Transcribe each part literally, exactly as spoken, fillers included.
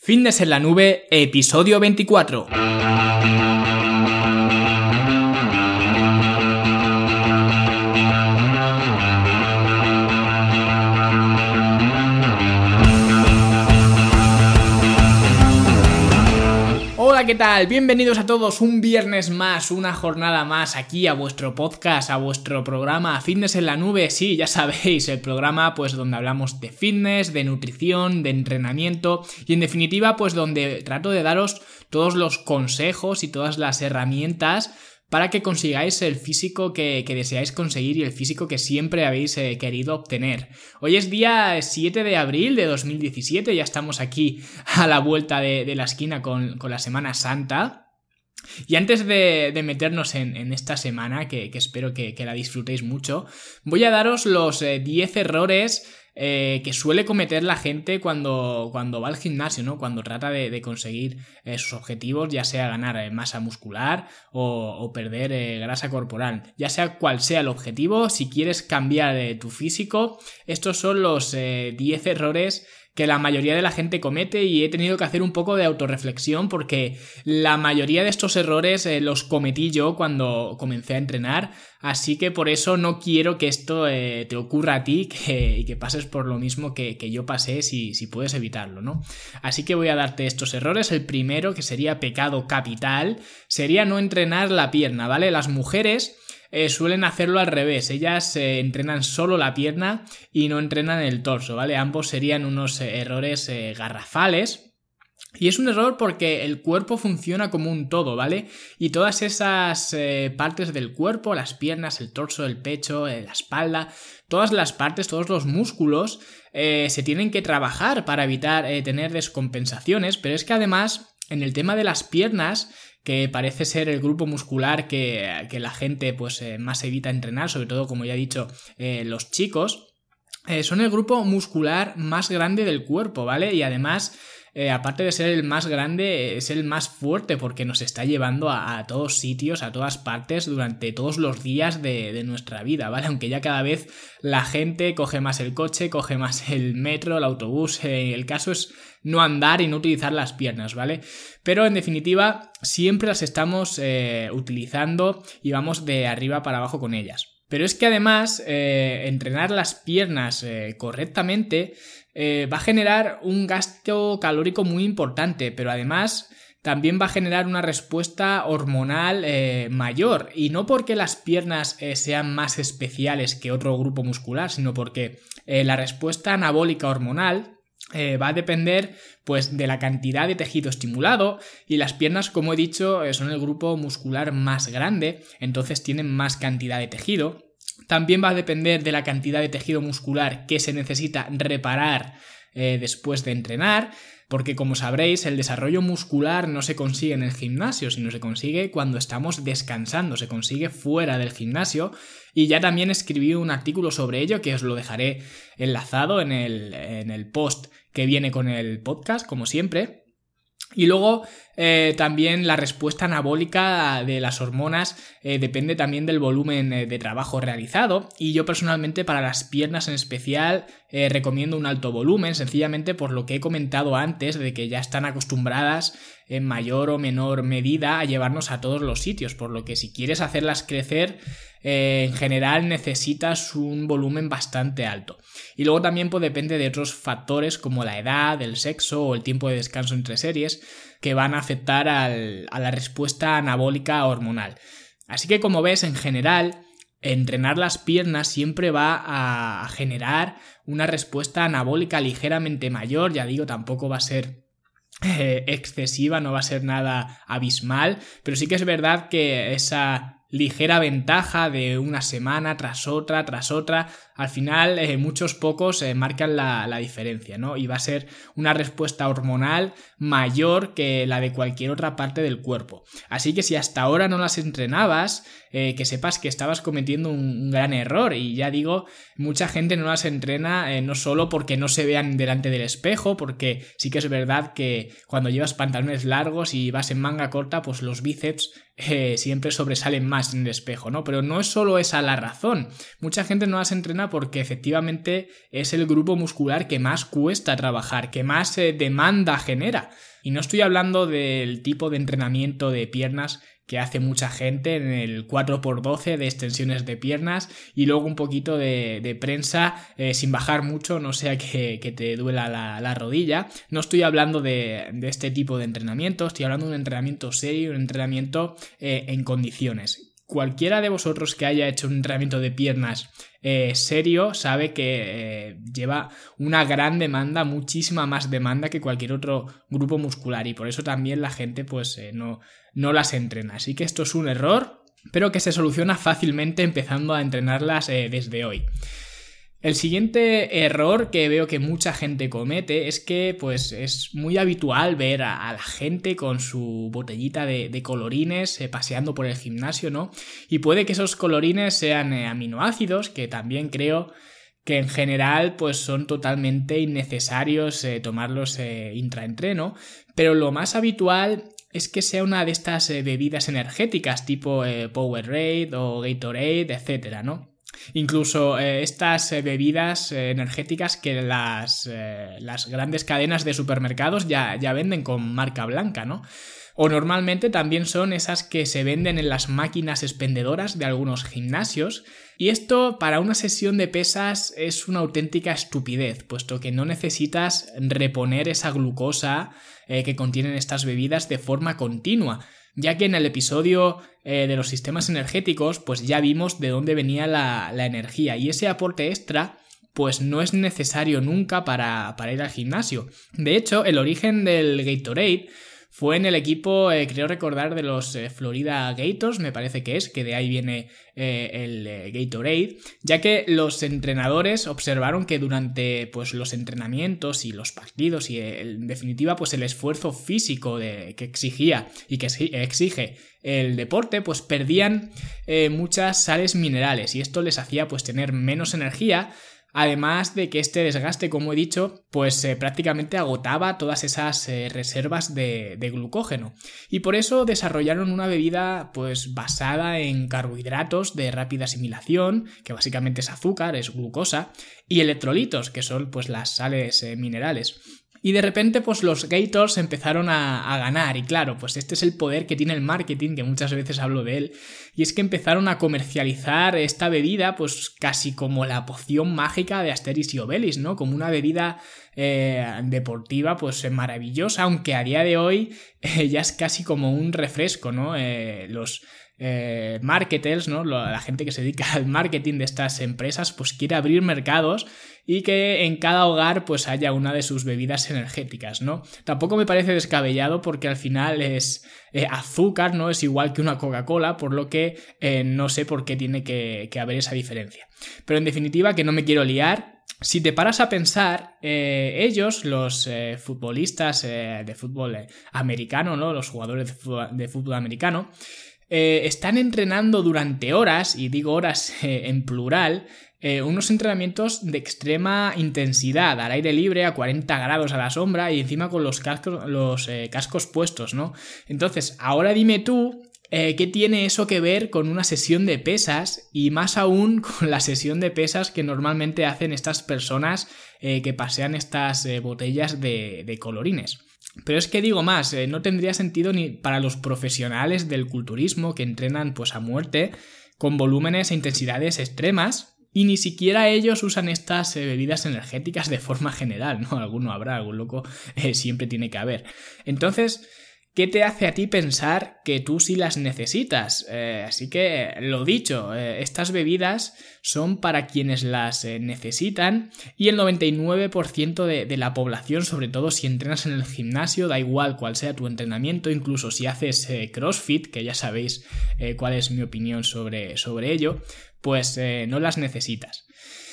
Fitness en la Nube, episodio veinticuatro. Hola, ¿qué tal? Bienvenidos a todos un viernes más, una jornada más aquí a vuestro podcast, a vuestro programa Fitness en la Nube. Sí, ya sabéis, el programa pues donde hablamos de fitness, de nutrición, de entrenamiento y en definitiva pues donde trato de daros todos los consejos y todas las herramientas para que consigáis el físico que, que deseáis conseguir y el físico que siempre habéis eh, querido obtener. Hoy es día siete de abril de dos mil diecisiete, ya estamos aquí a la vuelta de, de la esquina con, con la Semana Santa. Y antes de, de meternos en, en esta semana, que, que espero que, que la disfrutéis mucho, voy a daros los eh, diez errores Eh, que suele cometer la gente cuando, cuando va al gimnasio, ¿no? Cuando trata de, de conseguir eh, sus objetivos, ya sea ganar eh, masa muscular o, o perder eh, grasa corporal. Ya sea cual sea el objetivo, si quieres cambiar eh, tu físico, estos son los eh, diez errores que la mayoría de la gente comete y he tenido que hacer un poco de autorreflexión porque la mayoría de estos errores eh, los cometí yo cuando comencé a entrenar, así que por eso no quiero que esto eh, te ocurra a ti que, y que pases por lo mismo que, que yo pasé si, si puedes evitarlo, ¿no? Así que voy a darte estos errores. El primero, que sería pecado capital, sería no entrenar la pierna, ¿vale? Las mujeres Eh, suelen hacerlo al revés, ellas eh, entrenan solo la pierna y no entrenan el torso, ¿vale? Ambos serían unos eh, errores eh, garrafales. Y es un error porque el cuerpo funciona como un todo, ¿vale? Y todas esas eh, partes del cuerpo, las piernas, el torso, el pecho, eh, la espalda, todas las partes, todos los músculos eh, se tienen que trabajar para evitar eh, tener descompensaciones, pero es que además en el tema de las piernas, que parece ser el grupo muscular que, que la gente pues eh, más evita entrenar, sobre todo, como ya he dicho, eh, los chicos, eh, son el grupo muscular más grande del cuerpo, ¿vale? Y además, eh, aparte de ser el más grande, es el más fuerte porque nos está llevando a, a todos sitios, a todas partes, durante todos los días de, de nuestra vida, ¿vale? Aunque ya cada vez la gente coge más el coche, coge más el metro, el autobús, eh, el caso es no andar y no utilizar las piernas, ¿vale? Pero en definitiva siempre las estamos eh, utilizando y vamos de arriba para abajo con ellas. Pero es que además eh, entrenar las piernas eh, correctamente eh, va a generar un gasto calórico muy importante, pero además también va a generar una respuesta hormonal eh, mayor, y no porque las piernas eh, sean más especiales que otro grupo muscular, sino porque eh, la respuesta anabólica hormonal Eh, va a depender pues de la cantidad de tejido estimulado, y las piernas, como he dicho, eh, son el grupo muscular más grande, entonces tienen más cantidad de tejido. También va a depender de la cantidad de tejido muscular que se necesita reparar eh, después de entrenar, porque como sabréis el desarrollo muscular no se consigue en el gimnasio, sino se consigue cuando estamos descansando, se consigue fuera del gimnasio, y ya también escribí un artículo sobre ello que os lo dejaré enlazado en el, en el post que viene con el podcast, como siempre. Y luego eh, también la respuesta anabólica de las hormonas eh, depende también del volumen eh, de trabajo realizado, y yo personalmente para las piernas en especial eh, recomiendo un alto volumen, sencillamente por lo que he comentado antes de que ya están acostumbradas en mayor o menor medida a llevarnos a todos los sitios, por lo que si quieres hacerlas crecer eh, en general necesitas un volumen bastante alto. Y luego también pues, depende de otros factores como la edad, el sexo o el tiempo de descanso entre series que van a afectar al, a la respuesta anabólica hormonal. Así que como ves, en general entrenar las piernas siempre va a generar una respuesta anabólica ligeramente mayor, ya digo, tampoco va a ser eh, excesiva, no va a ser nada abismal, pero sí que es verdad que esa ligera ventaja de una semana tras otra, tras otra, al final eh, muchos pocos eh, marcan la, la diferencia, ¿no? Y va a ser una respuesta hormonal mayor que la de cualquier otra parte del cuerpo. Así que si hasta ahora no las entrenabas, eh, que sepas que estabas cometiendo un, un gran error. Y ya digo, mucha gente no las entrena eh, no solo porque no se vean delante del espejo, porque sí que es verdad que cuando llevas pantalones largos y vas en manga corta, pues los bíceps eh, siempre sobresalen más en el espejo, ¿no? Pero no es solo esa la razón. Mucha gente no las entrena porque efectivamente es el grupo muscular que más cuesta trabajar, que más eh, demanda genera. Y no estoy hablando del tipo de entrenamiento de piernas que hace mucha gente en el cuatro por doce de extensiones de piernas y luego un poquito de, de prensa eh, sin bajar mucho, no sea que, que te duela la, la rodilla. No estoy hablando de, de este tipo de entrenamiento, estoy hablando de un entrenamiento serio, un entrenamiento eh, en condiciones. Cualquiera de vosotros que haya hecho un entrenamiento de piernas eh, serio sabe que eh, lleva una gran demanda, muchísima más demanda que cualquier otro grupo muscular y por eso también la gente pues eh, no, no las entrena. Así que esto es un error, pero que se soluciona fácilmente empezando a entrenarlas eh, desde hoy. El siguiente error que veo que mucha gente comete es que pues es muy habitual ver a, a la gente con su botellita de, de colorines eh, paseando por el gimnasio, ¿no? Y puede que esos colorines sean eh, aminoácidos, que también creo que en general pues son totalmente innecesarios eh, tomarlos eh, intraentreno, pero lo más habitual es que sea una de estas eh, bebidas energéticas tipo eh, Powerade o Gatorade, etcétera, ¿no? Incluso eh, estas eh, bebidas eh, energéticas que las, eh, las grandes cadenas de supermercados ya, ya venden con marca blanca, ¿no? O normalmente también son esas que se venden en las máquinas expendedoras de algunos gimnasios. Y esto para una sesión de pesas es una auténtica estupidez, puesto que no necesitas reponer esa glucosa eh, que contienen estas bebidas de forma continua. Ya que en el episodio eh, de los sistemas energéticos pues ya vimos de dónde venía la, la energía y ese aporte extra pues no es necesario nunca para, para ir al gimnasio. De hecho, el origen del Gatorade fue en el equipo, eh, creo recordar, de los eh, Florida Gators, me parece que es, que de ahí viene eh, el eh, Gatorade, ya que los entrenadores observaron que durante pues, los entrenamientos y los partidos y eh, en definitiva pues el esfuerzo físico de, que exigía y que exige el deporte, pues perdían eh, muchas sales minerales y esto les hacía pues tener menos energía. Además de que este desgaste, como he dicho, pues eh, prácticamente agotaba todas esas eh, reservas de, de glucógeno. Y por eso desarrollaron una bebida pues basada en carbohidratos de rápida asimilación, que básicamente es azúcar, es glucosa, y electrolitos, que son pues las sales eh, minerales. Y de repente pues los Gators empezaron a, a ganar y claro, pues este es el poder que tiene el marketing, que muchas veces hablo de él, y es que empezaron a comercializar esta bebida pues casi como la poción mágica de Asterix y Obelix, ¿no? Como una bebida eh, deportiva pues maravillosa, aunque a día de hoy eh, ya es casi como un refresco, ¿no? Eh, los... Eh, marketers, ¿no? La gente que se dedica al marketing de estas empresas pues quiere abrir mercados y que en cada hogar pues haya una de sus bebidas energéticas, ¿no? Tampoco me parece descabellado porque al final es eh, azúcar, ¿no? Es igual que una Coca-Cola, por lo que eh, no sé por qué tiene que, que haber esa diferencia. Pero en definitiva, que no me quiero liar, si te paras a pensar, eh, ellos, los eh, futbolistas eh, de fútbol eh, americano, ¿no? Los jugadores de fútbol, de fútbol americano, Eh, están entrenando durante horas, y digo horas eh, en plural, eh, unos entrenamientos de extrema intensidad, al aire libre, a cuarenta grados a la sombra y encima con los cascos, los, eh, cascos puestos, ¿no? Entonces, ahora dime tú, eh, ¿qué tiene eso que ver con una sesión de pesas? Y más aún con la sesión de pesas que normalmente hacen estas personas eh, que pasean estas eh, botellas de, de colorines. Pero es que digo más, eh, no tendría sentido ni para los profesionales del culturismo que entrenan pues a muerte con volúmenes e intensidades extremas y ni siquiera ellos usan estas eh, bebidas energéticas de forma general, ¿no? Alguno habrá, algún loco eh, siempre tiene que haber. Entonces, ¿qué te hace a ti pensar que tú sí las necesitas? Eh, así que, lo dicho, eh, estas bebidas son para quienes las eh, necesitan y el noventa y nueve por ciento de, de la población, sobre todo si entrenas en el gimnasio, da igual cuál sea tu entrenamiento, incluso si haces eh, CrossFit, que ya sabéis eh, cuál es mi opinión sobre, sobre ello, pues eh, no las necesitas.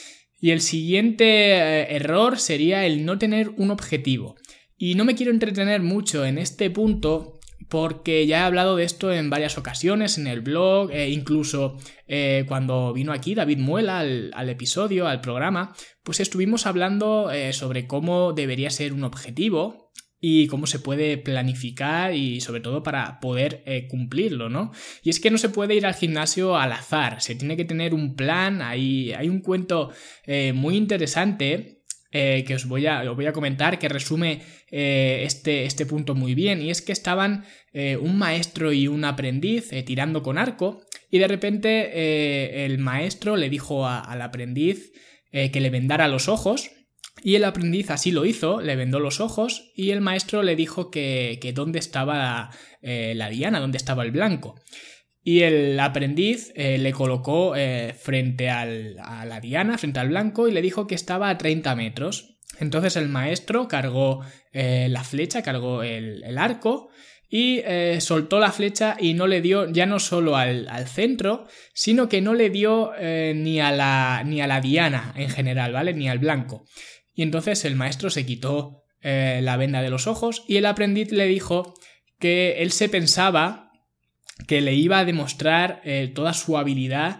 Y el siguiente eh, error sería el no tener un objetivo. Y no me quiero entretener mucho en este punto porque ya he hablado de esto en varias ocasiones en el blog, e incluso eh, cuando vino aquí David Muela al, al episodio, al programa, pues estuvimos hablando eh, sobre cómo debería ser un objetivo y cómo se puede planificar y sobre todo para poder eh, cumplirlo, ¿no? Y es que no se puede ir al gimnasio al azar, se tiene que tener un plan. Hay, hay un cuento eh, muy interesante eh, que os voy, a, os voy a comentar que resume eh, este, este punto muy bien, y es que estaban eh, un maestro y un aprendiz eh, tirando con arco, y de repente eh, el maestro le dijo a, al aprendiz eh, que le vendara los ojos. Y el aprendiz así lo hizo, le vendó los ojos y el maestro le dijo que, que dónde estaba la, eh, la diana, dónde estaba el blanco. Y el aprendiz eh, le colocó eh, frente al, a la diana, frente al blanco, y le dijo que estaba a treinta metros. Entonces el maestro cargó eh, la flecha, cargó el, el arco y eh, soltó la flecha y no le dio ya no solo al, al centro, sino que no le dio eh, ni, a la, ni a la diana en general, ¿vale? Ni al blanco. Y entonces el maestro se quitó eh, la venda de los ojos y el aprendiz le dijo que él se pensaba que le iba a demostrar eh, toda su habilidad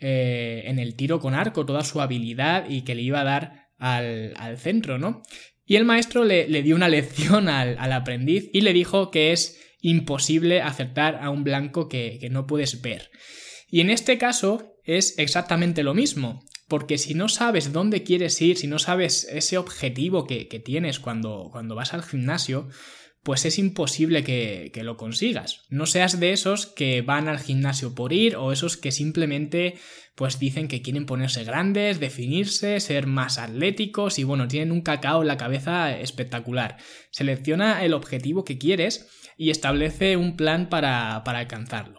eh, en el tiro con arco, toda su habilidad, y que le iba a dar al, al centro, ¿no? Y el maestro le, le dio una lección al, al aprendiz y le dijo que es imposible acertar a un blanco que, que no puedes ver. Y en este caso es exactamente lo mismo. Porque si no sabes dónde quieres ir, si no sabes ese objetivo que, que tienes cuando, cuando vas al gimnasio, pues es imposible que, que lo consigas. No seas de esos que van al gimnasio por ir, o esos que simplemente pues dicen que quieren ponerse grandes, definirse, ser más atléticos y bueno, tienen un cacao en la cabeza espectacular. Selecciona el objetivo que quieres y establece un plan para, para alcanzarlo.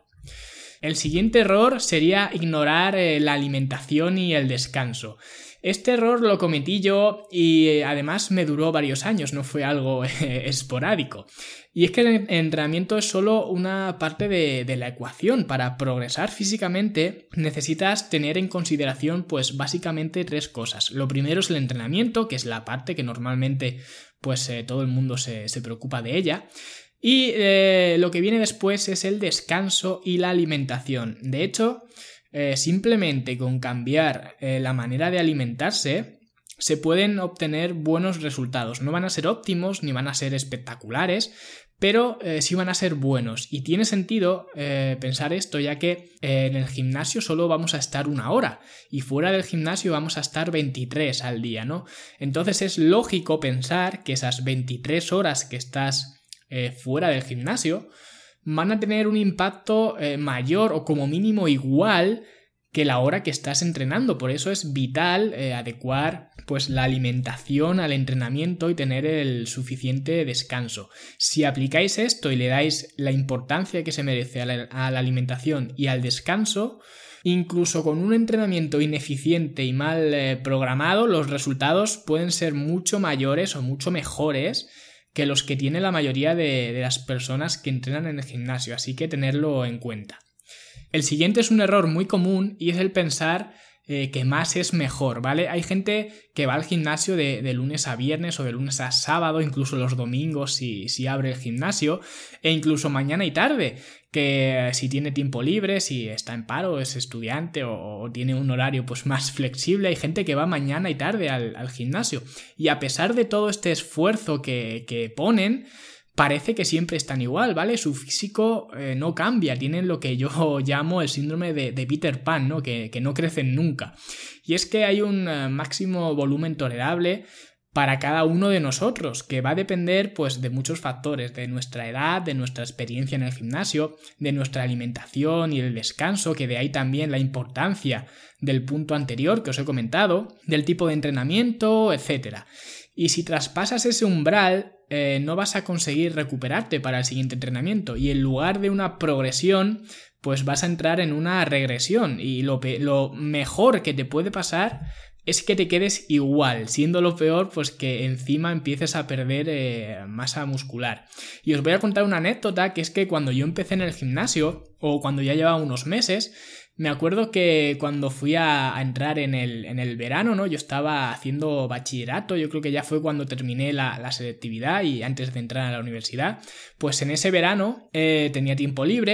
El siguiente error sería ignorar eh, la alimentación y el descanso. Este error lo cometí yo y eh, además me duró varios años, no fue algo eh, esporádico. Y es que el entrenamiento es solo una parte de, de la ecuación. Para progresar físicamente necesitas tener en consideración pues básicamente tres cosas. Lo primero es el entrenamiento, que es la parte que normalmente pues eh, todo el mundo se, se preocupa de ella. Y eh, lo que viene después es el descanso y la alimentación. De hecho, eh, simplemente con cambiar eh, la manera de alimentarse se pueden obtener buenos resultados. No van a ser óptimos ni van a ser espectaculares, pero eh, sí van a ser buenos. Y tiene sentido eh, pensar esto, ya que eh, en el gimnasio solo vamos a estar una hora y fuera del gimnasio vamos a estar veintitrés al día, ¿no? Entonces es lógico pensar que esas veintitrés horas que estás Eh, fuera del gimnasio van a tener un impacto eh, mayor o como mínimo igual que la hora que estás entrenando. Por eso es vital eh, adecuar pues la alimentación al entrenamiento y tener el suficiente descanso. Si aplicáis esto y le dais la importancia que se merece a la, a la alimentación y al descanso, incluso con un entrenamiento ineficiente y mal eh, programado, los resultados pueden ser mucho mayores o mucho mejores que los que tiene la mayoría de, de las personas que entrenan en el gimnasio, así que tenerlo en cuenta. El siguiente es un error muy común y es el pensar eh, que más es mejor, ¿vale? Hay gente que va al gimnasio de, de lunes a viernes o de lunes a sábado, incluso los domingos si, si abre el gimnasio, e incluso mañana y tarde, que si tiene tiempo libre, si está en paro, es estudiante o, o tiene un horario pues más flexible, hay gente que va mañana y tarde al, al gimnasio. Y a pesar de todo este esfuerzo que, que ponen, parece que siempre están igual, ¿vale? Su físico eh, no cambia, tienen lo que yo llamo el síndrome de, de Peter Pan, ¿no? Que, que no crecen nunca. Y es que hay un uh, máximo volumen tolerable para cada uno de nosotros, que va a depender pues de muchos factores, de nuestra edad, de nuestra experiencia en el gimnasio, de nuestra alimentación y el descanso, que de ahí también la importancia del punto anterior que os he comentado, del tipo de entrenamiento, etcétera. Y si traspasas ese umbral, eh, no vas a conseguir recuperarte para el siguiente entrenamiento y en lugar de una progresión, pues vas a entrar en una regresión y lo, pe- lo mejor que te puede pasar es que te quedes igual, siendo lo peor pues que encima empieces a perder eh, masa muscular. Y os voy a contar una anécdota, que es que cuando yo empecé en el gimnasio, o cuando ya llevaba unos meses, me acuerdo que cuando fui a, a entrar en el, en el verano, ¿no? Yo estaba haciendo bachillerato, yo creo que ya fue cuando terminé la, la selectividad y antes de entrar a la universidad, pues en ese verano eh, tenía tiempo libre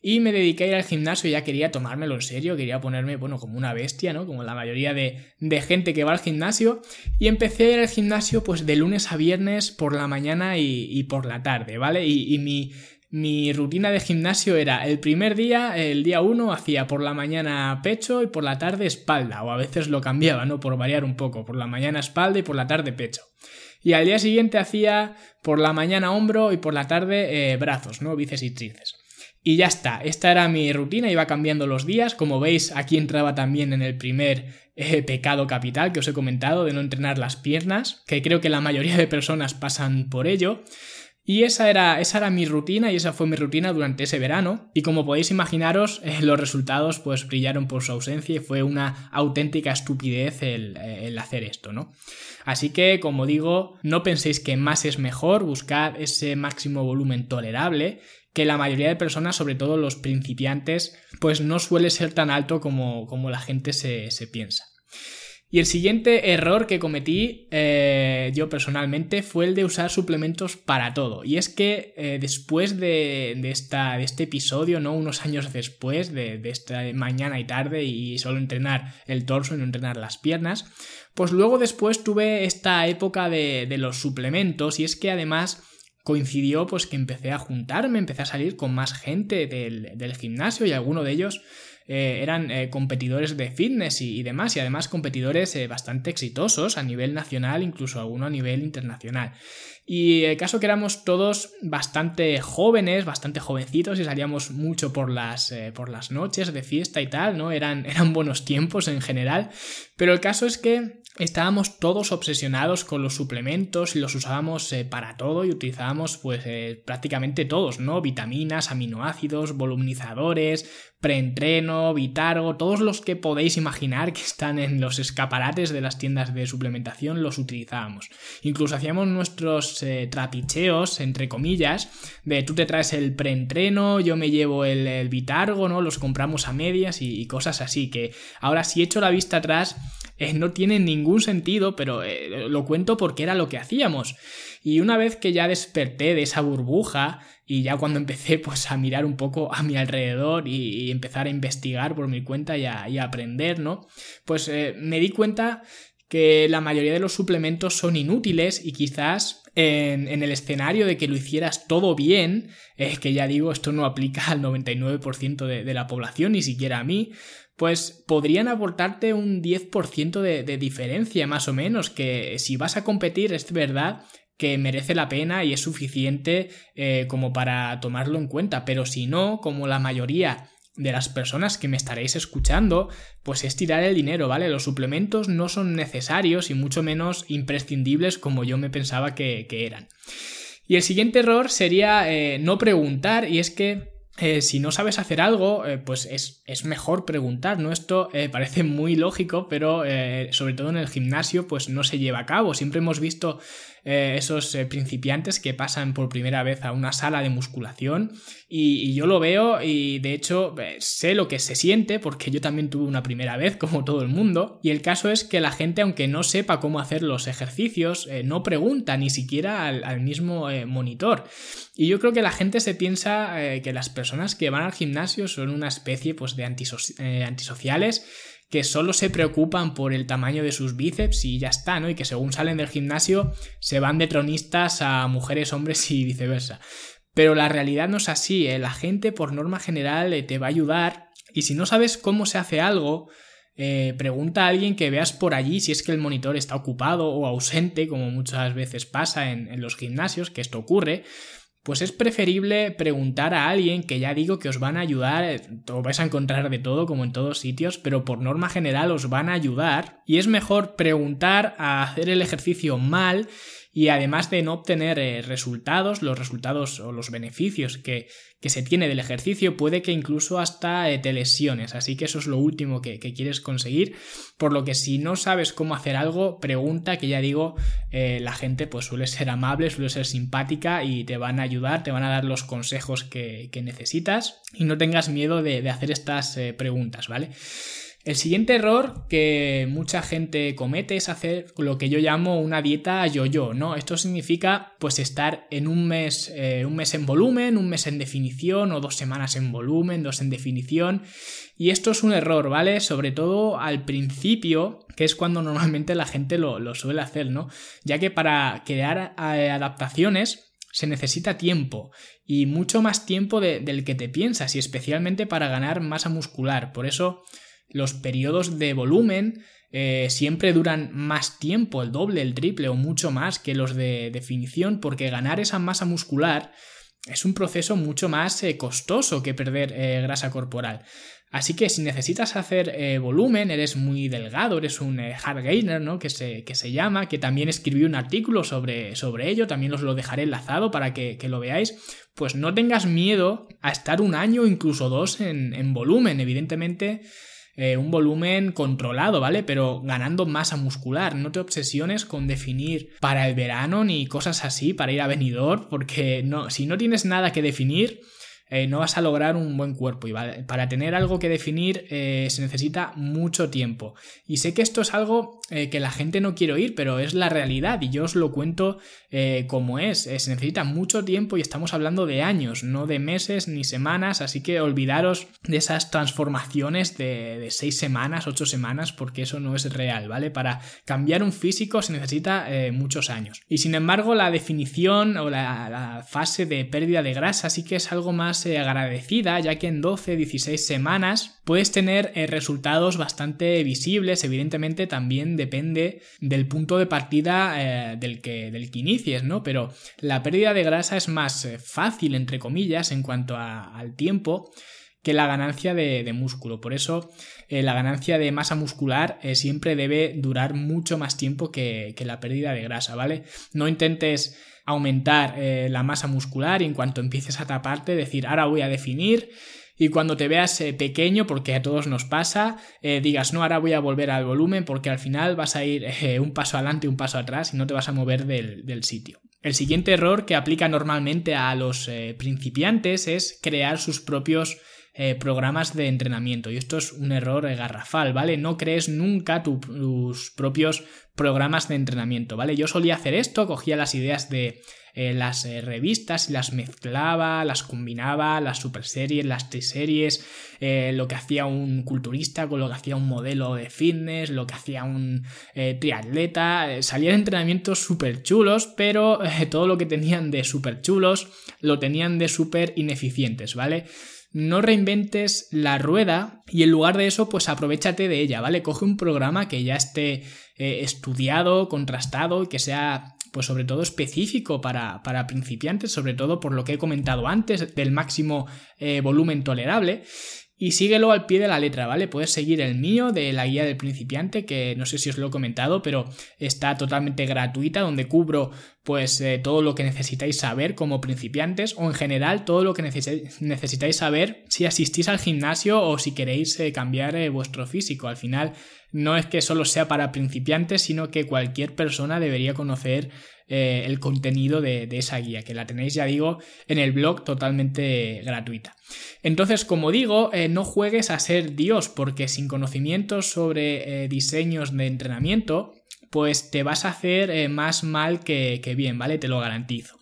y me dediqué a ir al gimnasio. Ya quería tomármelo en serio, quería ponerme, bueno, como una bestia, ¿no? Como la mayoría de, de gente que va al gimnasio, y empecé a ir al gimnasio pues de lunes a viernes por la mañana y, y por la tarde, ¿vale? Y, y mi... Mi rutina de gimnasio era el primer día, el día uno, hacía por la mañana pecho y por la tarde espalda, o a veces lo cambiaba, ¿no? Por variar un poco, por la mañana espalda y por la tarde pecho. Y al día siguiente hacía por la mañana hombro y por la tarde eh, brazos, ¿no? Bíceps y tríceps. Y ya está, esta era mi rutina, iba cambiando los días. Como veis, aquí entraba también en el primer eh, pecado capital que os he comentado, de no entrenar las piernas, que creo que la mayoría de personas pasan por ello. Y esa era, esa era mi rutina, y esa fue mi rutina durante ese verano, y como podéis imaginaros, eh, los resultados pues brillaron por su ausencia y fue una auténtica estupidez el, el hacer esto, ¿no? Así que, como digo, no penséis que más es mejor, buscad ese máximo volumen tolerable, que la mayoría de personas, sobre todo los principiantes, pues no suele ser tan alto como, como la gente se, se piensa. Y el siguiente error que cometí eh, yo personalmente fue el de usar suplementos para todo. Y es que eh, después de, de, esta, de este episodio, ¿no? Unos años después de, de esta mañana y tarde y solo entrenar el torso y no entrenar las piernas, pues luego después tuve esta época de, de los suplementos, y es que además coincidió pues que empecé a juntarme, empecé a salir con más gente del, del gimnasio, y alguno de ellos Eh, eran eh, competidores de fitness y, y demás, y además competidores eh, bastante exitosos a nivel nacional, incluso alguno a nivel internacional. Y el caso que éramos todos bastante jóvenes, bastante jovencitos, y salíamos mucho por las, eh, por las noches de fiesta y tal, ¿no? Eran, eran buenos tiempos en general, pero el caso es que estábamos todos obsesionados con los suplementos y los usábamos eh, para todo, y utilizábamos pues eh, prácticamente todos, ¿no? Vitaminas, aminoácidos, voluminizadores, preentreno, Vitargo, todos los que podéis imaginar que están en los escaparates de las tiendas de suplementación los utilizábamos. Incluso hacíamos nuestros eh, trapicheos, entre comillas, de tú te traes el preentreno, yo me llevo el, el Vitargo, ¿no? Los compramos a medias y, y cosas así, que ahora si echo la vista atrás eh, no tiene ningún sentido, pero eh, lo cuento porque era lo que hacíamos. Y una vez que ya desperté de esa burbuja, y ya cuando empecé pues a mirar un poco a mi alrededor y, y empezar a investigar por mi cuenta y a, y a aprender, ¿no? Pues eh, me di cuenta que la mayoría de los suplementos son inútiles, y quizás en, en el escenario de que lo hicieras todo bien, eh, que ya digo, esto no aplica al noventa y nueve por ciento de, de la población, ni siquiera a mí, pues podrían aportarte un diez por ciento de, de diferencia más o menos, que si vas a competir es verdad que merece la pena y es suficiente eh, como para tomarlo en cuenta, pero si no, como la mayoría de las personas que me estaréis escuchando, pues es tirar el dinero, ¿vale? Los suplementos no son necesarios y mucho menos imprescindibles como yo me pensaba que, que eran. Y el siguiente error sería eh, no preguntar, y es que Eh, si no sabes hacer algo, eh, pues es, es mejor preguntar, ¿no? Esto eh, parece muy lógico, pero eh, sobre todo en el gimnasio pues no se lleva a cabo. Siempre hemos visto eh, esos eh, principiantes que pasan por primera vez a una sala de musculación, y, y yo lo veo, y de hecho eh, sé lo que se siente porque yo también tuve una primera vez como todo el mundo, y el caso es que la gente, aunque no sepa cómo hacer los ejercicios, eh, no pregunta ni siquiera al, al mismo eh, monitor. Y yo creo que la gente se piensa eh, que las personas que van al gimnasio son una especie pues, de antiso- eh, antisociales que solo se preocupan por el tamaño de sus bíceps y ya está, ¿no? Y que según salen del gimnasio se van de tronistas a mujeres, hombres y viceversa. Pero la realidad no es así, ¿eh? La gente por norma general eh, te va a ayudar, y si no sabes cómo se hace algo, Eh, pregunta a alguien que veas por allí si es que el monitor está ocupado o ausente, como muchas veces pasa en, en los gimnasios, que esto ocurre. Pues es preferible preguntar a alguien que ya digo que os van a ayudar, os vais a encontrar de todo como en todos sitios, pero por norma general os van a ayudar, y es mejor preguntar a hacer el ejercicio mal, y además de no obtener eh, resultados, los resultados o los beneficios que, que se tiene del ejercicio, puede que incluso hasta eh, te lesiones, así que eso es lo último que, que quieres conseguir, por lo que si no sabes cómo hacer algo, pregunta, que ya digo, eh, la gente pues suele ser amable, suele ser simpática y te van a ayudar, te van a dar los consejos que, que necesitas, y no tengas miedo de, de hacer estas eh, preguntas, ¿vale? El siguiente error que mucha gente comete es hacer lo que yo llamo una dieta yo-yo, ¿no? Esto significa pues estar en un mes, eh, un mes en volumen, un mes en definición o dos semanas en volumen, dos en definición. Y esto es un error, ¿vale? Sobre todo al principio, que es cuando normalmente la gente lo, lo suele hacer, ¿no? Ya que para crear eh, adaptaciones se necesita tiempo y mucho más tiempo de, del que te piensas y especialmente para ganar masa muscular. Por eso los periodos de volumen eh, siempre duran más tiempo, el doble, el triple o mucho más que los de definición, porque ganar esa masa muscular es un proceso mucho más eh, costoso que perder eh, grasa corporal. Así que si necesitas hacer eh, volumen, eres muy delgado, eres un eh, hard gainer, ¿no? Que se, que se llama, que también escribí un artículo sobre, sobre ello, también os lo dejaré enlazado para que, que lo veáis, pues no tengas miedo a estar un año o incluso dos en, en volumen, evidentemente. Eh, un volumen controlado, ¿vale? Pero ganando masa muscular. No te obsesiones con definir para el verano ni cosas así para ir a Benidorm, porque no, si no tienes nada que definir, eh, no vas a lograr un buen cuerpo. Y ¿vale? Para tener algo que definir eh, se necesita mucho tiempo. Y sé que esto es algo eh, que la gente no quiere oír, pero es la realidad y yo os lo cuento eh, como es. Eh, se necesita mucho tiempo y estamos hablando de años, no de meses ni semanas, así que olvidaros de esas transformaciones de, de seis semanas, ocho semanas, porque eso no es real, ¿vale? Para cambiar un físico se necesita eh, muchos años. Y sin embargo, la definición o la, la fase de pérdida de grasa sí que es algo más eh, agradecida, ya que en doce a dieciséis semanas puedes tener eh, resultados bastante visibles. Evidentemente también depende del punto de partida eh, del, que, del que inicies, ¿no? Pero la pérdida de grasa es más eh, fácil, entre comillas, en cuanto a, al tiempo, que la ganancia de, de músculo. Por eso eh, la ganancia de masa muscular eh, siempre debe durar mucho más tiempo que, que la pérdida de grasa, ¿vale? No intentes aumentar eh, la masa muscular y en cuanto empieces a taparte decir ahora voy a definir y cuando te veas eh, pequeño, porque a todos nos pasa, eh, digas no, ahora voy a volver al volumen, porque al final vas a ir eh, un paso adelante, un paso atrás y no te vas a mover del, del sitio. El siguiente error que aplica normalmente a los eh, principiantes es crear sus propios Eh, programas de entrenamiento, y esto es un error eh, garrafal, ¿vale? No crees nunca tu, tus propios programas de entrenamiento, ¿vale? Yo solía hacer esto, cogía las ideas de eh, las eh, revistas y las mezclaba, las combinaba, las super series, las triseries, eh, lo que hacía un culturista con lo que hacía un modelo de fitness, lo que hacía un eh, triatleta, eh, salían entrenamientos súper chulos, pero eh, todo lo que tenían de súper chulos lo tenían de súper ineficientes, ¿vale? No reinventes la rueda y en lugar de eso, pues aprovéchate de ella, ¿vale? Coge un programa que ya esté eh, estudiado, contrastado y que sea, pues sobre todo específico para, para principiantes, sobre todo por lo que he comentado antes del máximo eh, volumen tolerable. Y síguelo al pie de la letra, ¿vale? Puedes seguir el mío de la guía del principiante, que no sé si os lo he comentado, pero está totalmente gratuita, donde cubro pues eh, todo lo que necesitáis saber como principiantes, o en general todo lo que neces- necesitáis saber si asistís al gimnasio o si queréis eh, cambiar eh, vuestro físico. Al final no es que solo sea para principiantes, sino que cualquier persona debería conocer eh, el contenido de, de esa guía, que la tenéis, ya digo, en el blog totalmente gratuita. Entonces, como digo, eh, no juegues a ser Dios, porque sin conocimientos sobre eh, diseños de entrenamiento, pues te vas a hacer eh, más mal que, que bien, ¿vale? Te lo garantizo.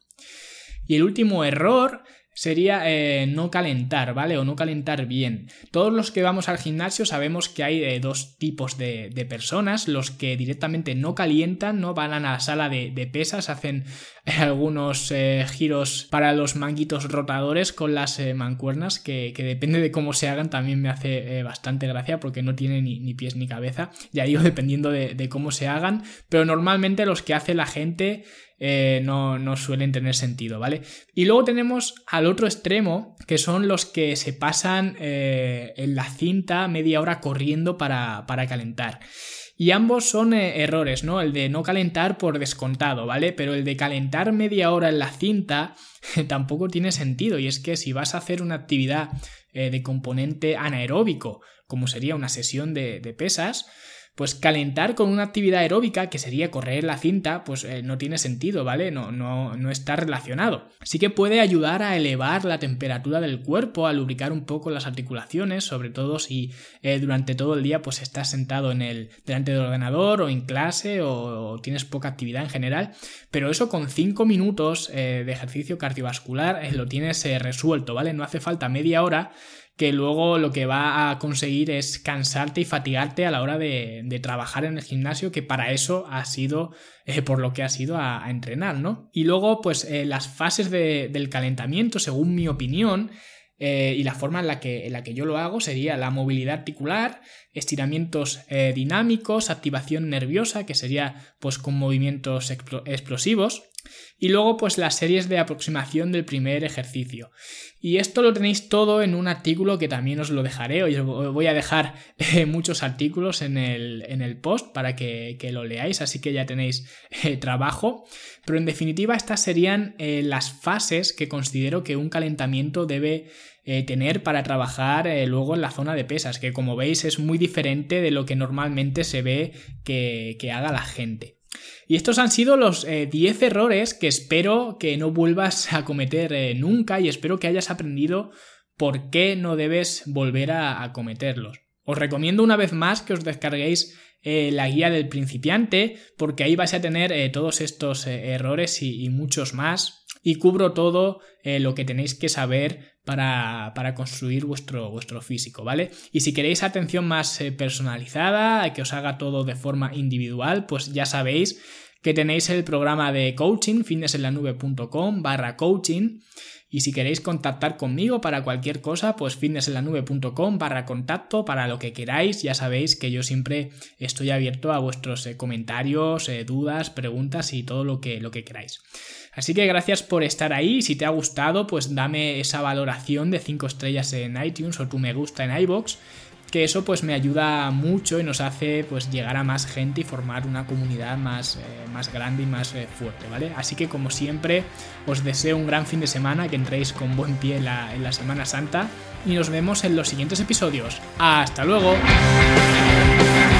Y el último error sería eh, no calentar, ¿vale? O no calentar bien. Todos los que vamos al gimnasio sabemos que hay eh, dos tipos de, de personas, los que directamente no calientan, no van a la sala de, de pesas, hacen eh, algunos eh, giros para los manguitos rotadores con las eh, mancuernas, que, que depende de cómo se hagan también me hace eh, bastante gracia porque no tiene ni, ni pies ni cabeza, ya digo, dependiendo de, de cómo se hagan, pero normalmente los que hace la gente Eh, no, no suelen tener sentido, ¿vale? Y luego tenemos al otro extremo, que son los que se pasan eh, en la cinta media hora corriendo para, para calentar. Y ambos son eh, errores, ¿no? El de no calentar por descontado, ¿vale? Pero el de calentar media hora en la cinta tampoco tiene sentido. Y es que si vas a hacer una actividad eh, de componente anaeróbico, como sería una sesión de, de pesas, pues calentar con una actividad aeróbica, que sería correr la cinta, pues eh, no tiene sentido, ¿vale? No, no, no está relacionado. Sí que puede ayudar a elevar la temperatura del cuerpo, a lubricar un poco las articulaciones, sobre todo si eh, durante todo el día pues estás sentado en el, delante del ordenador o en clase o, o tienes poca actividad en general, pero eso con cinco minutos eh, de ejercicio cardiovascular eh, lo tienes eh, resuelto, ¿vale? No hace falta media hora, que luego lo que va a conseguir es cansarte y fatigarte a la hora de, de trabajar en el gimnasio, que para eso ha sido eh, por lo que has ido a, a entrenar, ¿no? Y luego, pues eh, las fases de, del calentamiento, según mi opinión, eh, y la forma en la, que, en la que yo lo hago, sería la movilidad articular, estiramientos eh, dinámicos, activación nerviosa, que sería pues con movimientos expl- explosivos, y luego pues las series de aproximación del primer ejercicio. Y esto lo tenéis todo en un artículo que también os lo dejaré, os voy a dejar eh, muchos artículos en el, en el post para que, que lo leáis, así que ya tenéis eh, trabajo. Pero en definitiva estas serían eh, las fases que considero que un calentamiento debe eh, tener para trabajar eh, luego en la zona de pesas, que como veis es muy diferente de lo que normalmente se ve que, que haga la gente. Y estos han sido los eh, diez errores que espero que no vuelvas a cometer eh, nunca, y espero que hayas aprendido por qué no debes volver a, a cometerlos. Os recomiendo una vez más que os descarguéis eh, la guía del principiante, porque ahí vais a tener eh, todos estos eh, errores y, y muchos más, y cubro todo eh, lo que tenéis que saber para, para construir vuestro, vuestro físico, ¿vale? Y si queréis atención más eh, personalizada, que os haga todo de forma individual, pues ya sabéis que tenéis el programa de coaching, fitnessenlanube.com barra coaching, y si queréis contactar conmigo para cualquier cosa, pues fitnessenlanube.com barra contacto para lo que queráis. Ya sabéis que yo siempre estoy abierto a vuestros eh, comentarios, eh, dudas, preguntas y todo lo que, lo que queráis. Así que gracias por estar ahí. Si te ha gustado, pues dame esa valoración de cinco estrellas en iTunes o tu me gusta en iVoox, que eso pues me ayuda mucho y nos hace pues llegar a más gente y formar una comunidad más, eh, más grande y más eh, fuerte, ¿vale? Así que como siempre os deseo un gran fin de semana, que entréis con buen pie en la, en la Semana Santa, y nos vemos en los siguientes episodios. ¡Hasta luego!